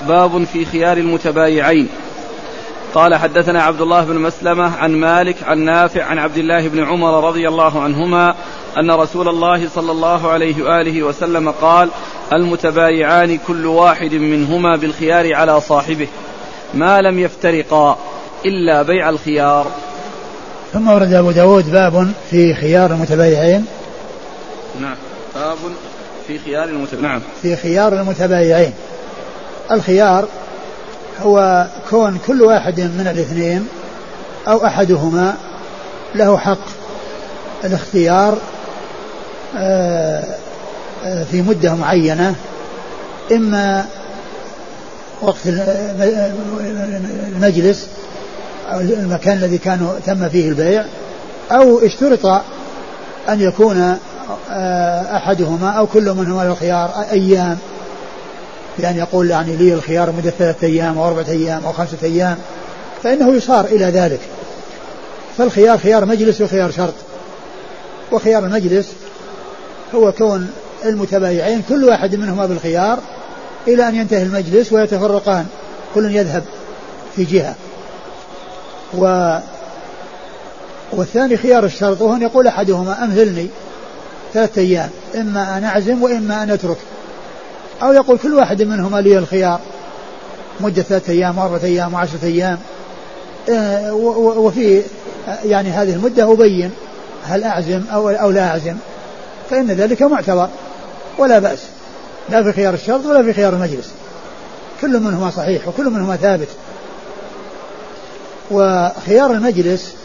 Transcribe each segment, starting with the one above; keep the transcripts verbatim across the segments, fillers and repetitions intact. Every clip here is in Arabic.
باب في خيار المتبايعين. قال حدثنا عبد الله بن مسلمة عن مالك عن نافع عن عبد الله بن عمر رضي الله عنهما أن رسول الله صلى الله عليه وآله وسلم قال: المتبايعان كل واحد منهما بالخيار على صاحبه ما لم يفترقا إلا بيع الخيار. ثم ورد أبو داود باب في خيار المتبايعين. نعم باب في خيار المتبايعين. نعم في خيار المتبايعين. الخيار هو كون كل واحد من الاثنين أو أحدهما له حق الاختيار في مدة معينة، إما وقت المجلس أو المكان الذي كان تم فيه البيع، أو اشترط أن يكون أحدهما أو كل منهما له خيار أيام، يعني يقول يعني لي الخيار مدة ثلاثة أيام أو أربعة أيام أو خمسة أيام، فإنه يصار إلى ذلك. فالخيار خيار مجلس وخيار شرط. وخيار المجلس هو كون المتبايعين كل واحد منهما بالخيار إلى أن ينتهي المجلس ويتفرقان، كل يذهب في جهة. و والثاني خيار الشرط، وهو أن يقول أحدهما أمهلني ثلاثة أيام، إما أن أعزم وإما أن أترك، أو يقول كل واحد منهما لي الخيار مدة ثلاثة أيام وأربعة أيام وعشرة أيام، وفي يعني هذه المدة أبين هل أعزم أو, أو لا أعزم، فإن ذلك معتبر ولا بأس، لا في خيار الشرط ولا في خيار المجلس، كل منهما صحيح وكل منهما ثابت. وخيار المجلس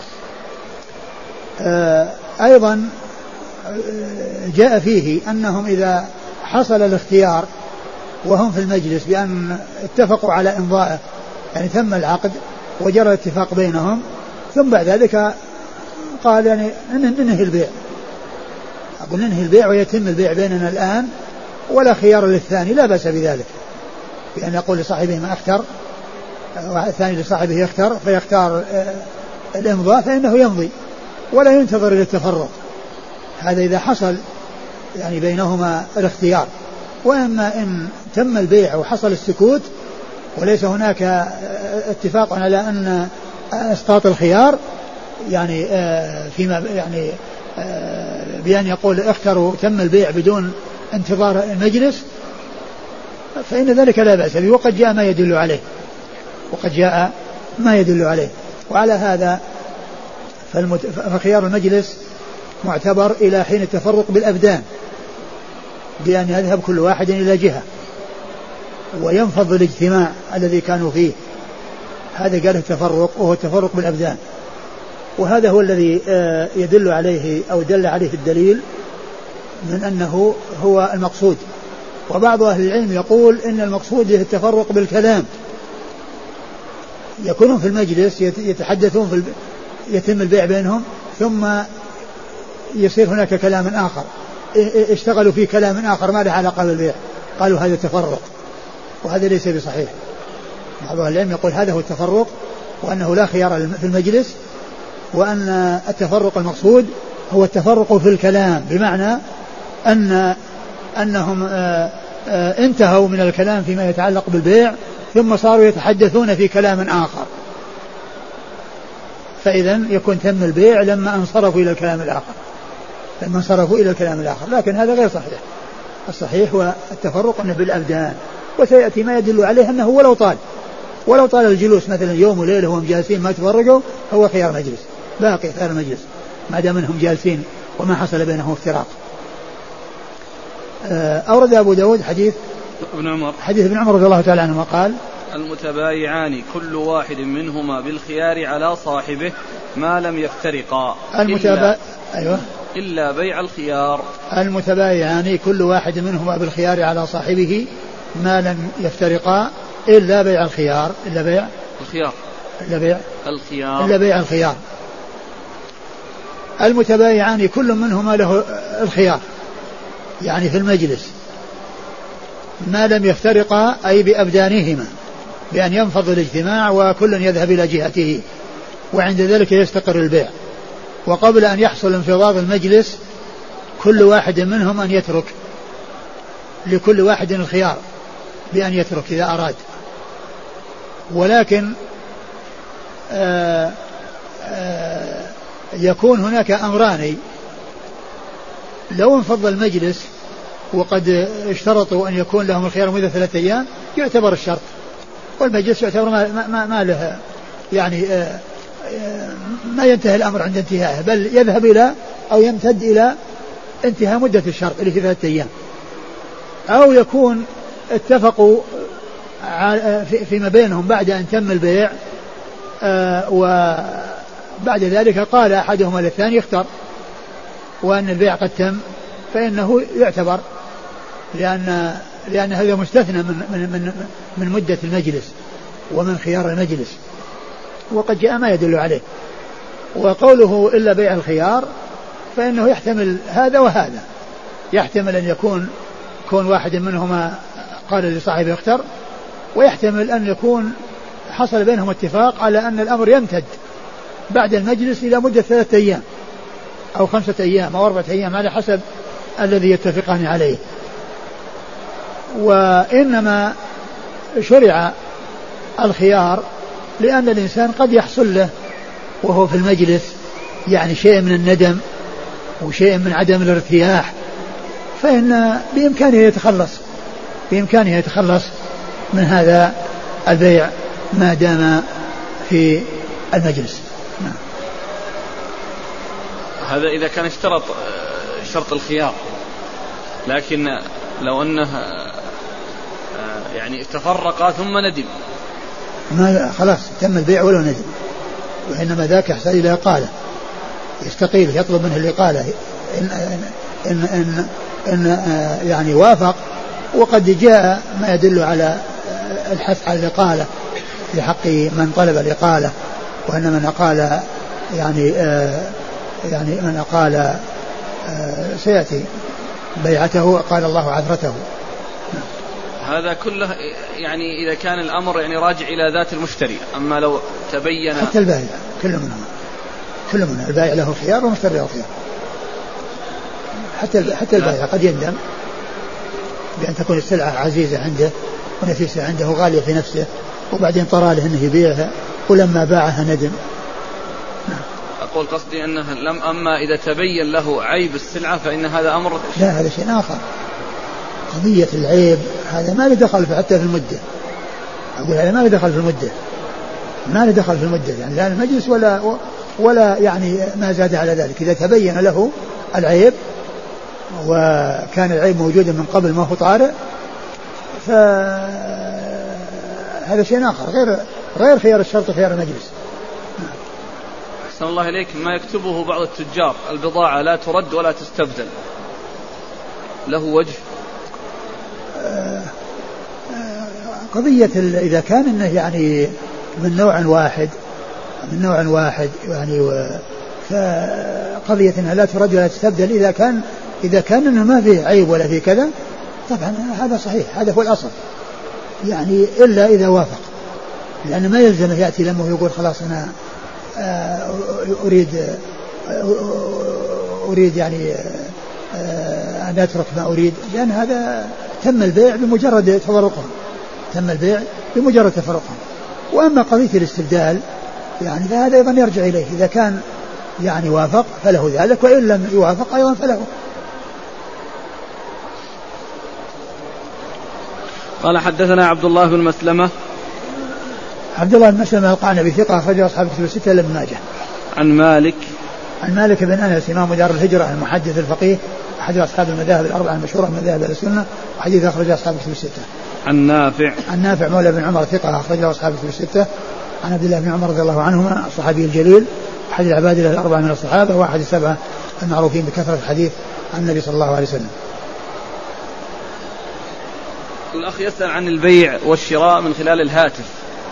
أيضا جاء فيه أنهم إذا حصل الاختيار وهم في المجلس بأن اتفقوا على إمضائه، يعني تم العقد وجرى الاتفاق بينهم، ثم بعد ذلك قال يعني ننهي البيع، أقول ننهي البيع ويتم البيع بيننا الآن ولا خيار للثاني، لا بأس بذلك، بأن يقول لصاحبه ما اختر، والثاني لصاحبه يختر فيختار الإمضاء فإنه يمضي ولا ينتظر إلى التفرق. هذا إذا حصل يعني بينهما الاختيار. وأما إن تم البيع وحصل السكوت وليس هناك اتفاق على أن اسقاط الخيار، يعني فيما يعني بأن يقول اختروا تم البيع بدون انتظار المجلس، فإن ذلك لا بأس به، وقد جاء ما يدل عليه وقد جاء ما يدل عليه. وعلى هذا فخيار المجلس معتبر إلى حين التفرق بالأبدان، بأن يذهب كل واحد إلى جهة وينفض الاجتماع الذي كانوا فيه، هذا قال التفرق، وهو التفرق بالأبدان. وهذا هو الذي يدل عليه أو دل عليه الدليل من أنه هو المقصود. وبعض أهل العلم يقول إن المقصود هو التفرق بالكلام، يكونون في المجلس يتحدثون في يتم البيع بينهم ثم يصير هناك كلام آخر، اشتغلوا في كلام آخر ما له علاقة بالبيع، قالوا هذا التفرق، وهذا ليس بصحيح. بعض أهل العلم يقول هذا هو التفرق، وأنه لا خيار في المجلس، وأن التفرق المقصود هو التفرق في الكلام، بمعنى أن أنهم انتهوا من الكلام فيما يتعلق بالبيع ثم صاروا يتحدثون في كلام آخر، فإذا يكون تم البيع لما انصرفوا إلى الكلام الآخر لما انصرفوا إلى الكلام الآخر لكن هذا غير صحيح. الصحيح هو التفرق أنه بالأبدان، وسيأتي ما يدل عليه أنه ولو طال ولو طال الجلوس مثلا يوم وليلة وهم جالسين ما تفرقوا، هو خيار مجلس، باقي خيار مجلس ما دام انهم جالسين وما حصل بينهم افتراق. أورد أبو داود حديث ابن عمر حديث ابن عمر رضي الله تعالى عنهما قال: المتبايعان كل واحد منهما بالخيار على صاحبه ما لم يفترقا المتبا... إلا... أيوة. إلا بيع الخيار. المتبايعان كل واحد منهما بالخيار على صاحبه ما لم يفترقا إلا بيع الخيار إلا بيع الخيار إلا بيع الخيار إلا بيع الخيار. المتبايعان كل منهما له الخيار، يعني في المجلس ما لم يفترقا، أي بأبدانهما، بأن ينفض الاجتماع وكل يذهب إلى جهته، وعند ذلك يستقر البيع. وقبل أن يحصل انفضاض المجلس كل واحد منهم أن يترك، لكل واحد الخيار، بأن يترك إذا أراد. ولكن آآ آآ يكون هناك أمران: لو انفض المجلس وقد اشترطوا أن يكون لهم الخيار مدة ثلاثة أيام يعتبر الشرط، والمجلس يعتبر ما, ما, ما له يعني آآ آآ ما ينتهي الأمر عند انتهائه، بل يذهب إلى أو يمتد إلى انتهاء مدة الشرط اللي في ثلاثة أيام. أو يكون اتفقوا فيما بينهم بعد أن تم البيع، وبعد ذلك قال أحدهما للثاني اختر، وأن البيع قد تم، فإنه يعتبر، لأن لأن هذا مستثنى من من من من مدة المجلس ومن خيار المجلس، وقد جاء ما يدل عليه. وقوله إلا بيع الخيار فإنه يحتمل هذا وهذا، يحتمل أن يكون كون واحد منهما قال لصاحبه اختر، ويحتمل أن يكون حصل بينهم اتفاق على أن الأمر يمتد بعد المجلس إلى مدة ثلاثة أيام أو خمسة أيام أو أربعة أيام على حسب الذي يتفقان عليه. وإنما شرع الخيار لأن الإنسان قد يحصل له وهو في المجلس يعني شيء من الندم وشيء من عدم الارتياح، فإن بإمكانه يتخلص بإمكانه يتخلص من هذا البيع ما دام في المجلس. نعم. هذا إذا كان اشترط شرط الخيار، لكن لو أنه يعني تفرقا ثم ندم، ما خلاص تم البيع ولو ندم، وإنما ذاك يحتاج إلى إقالة، يستقيل يطلب منه الإقالة إن, إن, إن, إن يعني وافق. وقد جاء ما يدل على الحث على الإقالة في حق من طلب الإقالة، وأن من أقال يعني آه يعني من أقال آه سيأتي بيعته قال الله عذرته. هذا كله يعني إذا كان الأمر يعني راجع إلى ذات المشتري. أما لو تبين حتى البائع كل منهم كل منهم البائع له خيار والمشتري له خيار، حتى حتى البائع قد يندم بأن تكون السلعة عزيزة عنده ونفيسة عنده وغالية في نفسه، وبعدين طرى له أنه يبيعها ولما باعها ندم. أقول قصدي أنه لم أما إذا تبين له عيب السلعة فإن هذا أمر. لا، هذا شيء آخر. قضية العيب هذا ما له دخل حتى في المدة. أقول هذا ما له دخل في المدة، ما له دخل في المدة يعني لا المجلس ولا ولا يعني ما زاد على ذلك. إذا تبين له العيب وكان العيب موجودا من قبل ما هو طارئ فهذا شيء آخر غير غير خيار الشرط خيار المجلس. أحسن الله إليك. ما يكتبه بعض التجار البضاعة لا ترد ولا تستبدل، له وجه؟ قضية إذا كان إنه يعني من نوع واحد من نوع واحد يعني فقضية إنها لا ترد ولا تستبدل إذا كان إذا كان إنه ما فيه عيب ولا فيه كذا طبعا هذا صحيح، هذا هو الأصل يعني، إلا إذا وافق، لأنه ما يلزم يأتي لما يقول خلاص أنا أريد أريد يعني أن أترك ما أريد، لأن هذا تم البيع بمجرد تفرقهم تم البيع بمجرد تفرقهم. وأما قضية الاستبدال يعني فهذا أيضا يرجع إليه، إذا كان يعني وافق فله ذلك، وإن لم يوافق أيضا فله. قال حدثنا عبد الله بن مسلمة. عبد الله بن مسلمة القعنبي ثقة أخرجه أصحاب الكتب الستة إلا ابن ماجه. عن مالك عن مالك بن أنس إمام دار الهجرة المحدث الفقيه أحد أصحاب المذاهب الأربعة المشهورة من مذاهب السنة، وحديث أخرجه أصحاب الكتب الستة. عن نافع عن نافع مولى بن عمر ثقة أخرجه أصحاب الكتب الستة. عن عبد الله بن عمر رضي الله عنهما الصحابي الجليل أحد العباد الأربعة من الصحابة وأحد السبعة المعروفين بكثرة الحديث عن النبي صلى الله عليه وسلم. الأخ يسأل عن البيع والشراء من خلال الهاتف،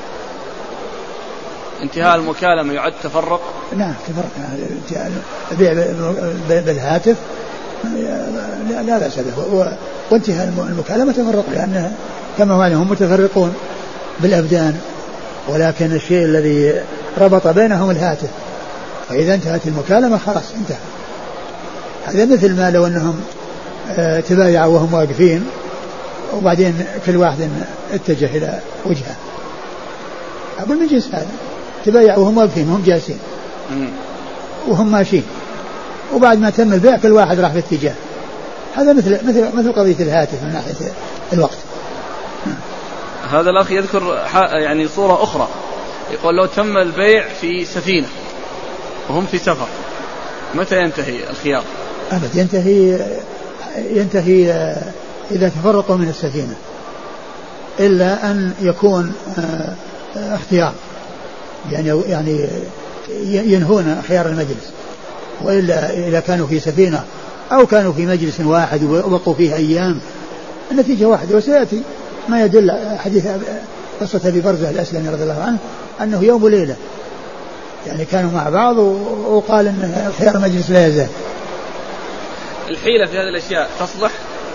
انتهاء المكالمة يعد تفرق؟ نعم تفرق. البيع بالهاتف لا بأس به، وانتهاء المكالمة تفرق، لأنها كما هو هم متفرقون بالأبدان، ولكن الشيء الذي ربط بينهم الهاتف، فإذا انتهت المكالمة خلاص انتهى. هذا مثل ما لو أنهم تبايعوا وهم واقفين وبعدين كل واحد اتجه إلى وجهه. أقول من جنس هذا، تبايعوا وهم واقفين وهم جالسين وهم ماشيين، وبعد ما تم البيع كل واحد راح في اتجاه. هذا مثل مثل مثل قضية الهاتف من ناحية الوقت. هذا الأخ يذكر يعني صورة أخرى، يقول لو تم البيع في سفينة وهم في سفر متى ينتهي الخيار؟ أبد ينتهي ينتهي إذا تفرقوا من السفينة، إلا أن يكون اختيار، يعني يعني ينهون خيار المجلس. وإلا إذا كانوا في سفينة أو كانوا في مجلس واحد وبقوا فيه أيام النتيجة واحدة. وسيأتي ما يدل حديث قصة أبي برزة الأسلمي رضي الله عنه أنه يوم وليلة، يعني كانوا مع بعض وقال أن خيار المجلس لا يزال. الحيلة في هذه الأشياء تصلح؟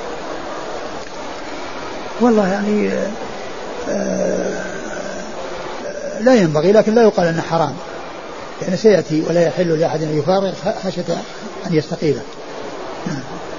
والله يعني آه لا ينبغي، لكن لا يقال أنه حرام، يعني سيأتي ولا يحل لأحد أن يفارق خشية أن يستقيله.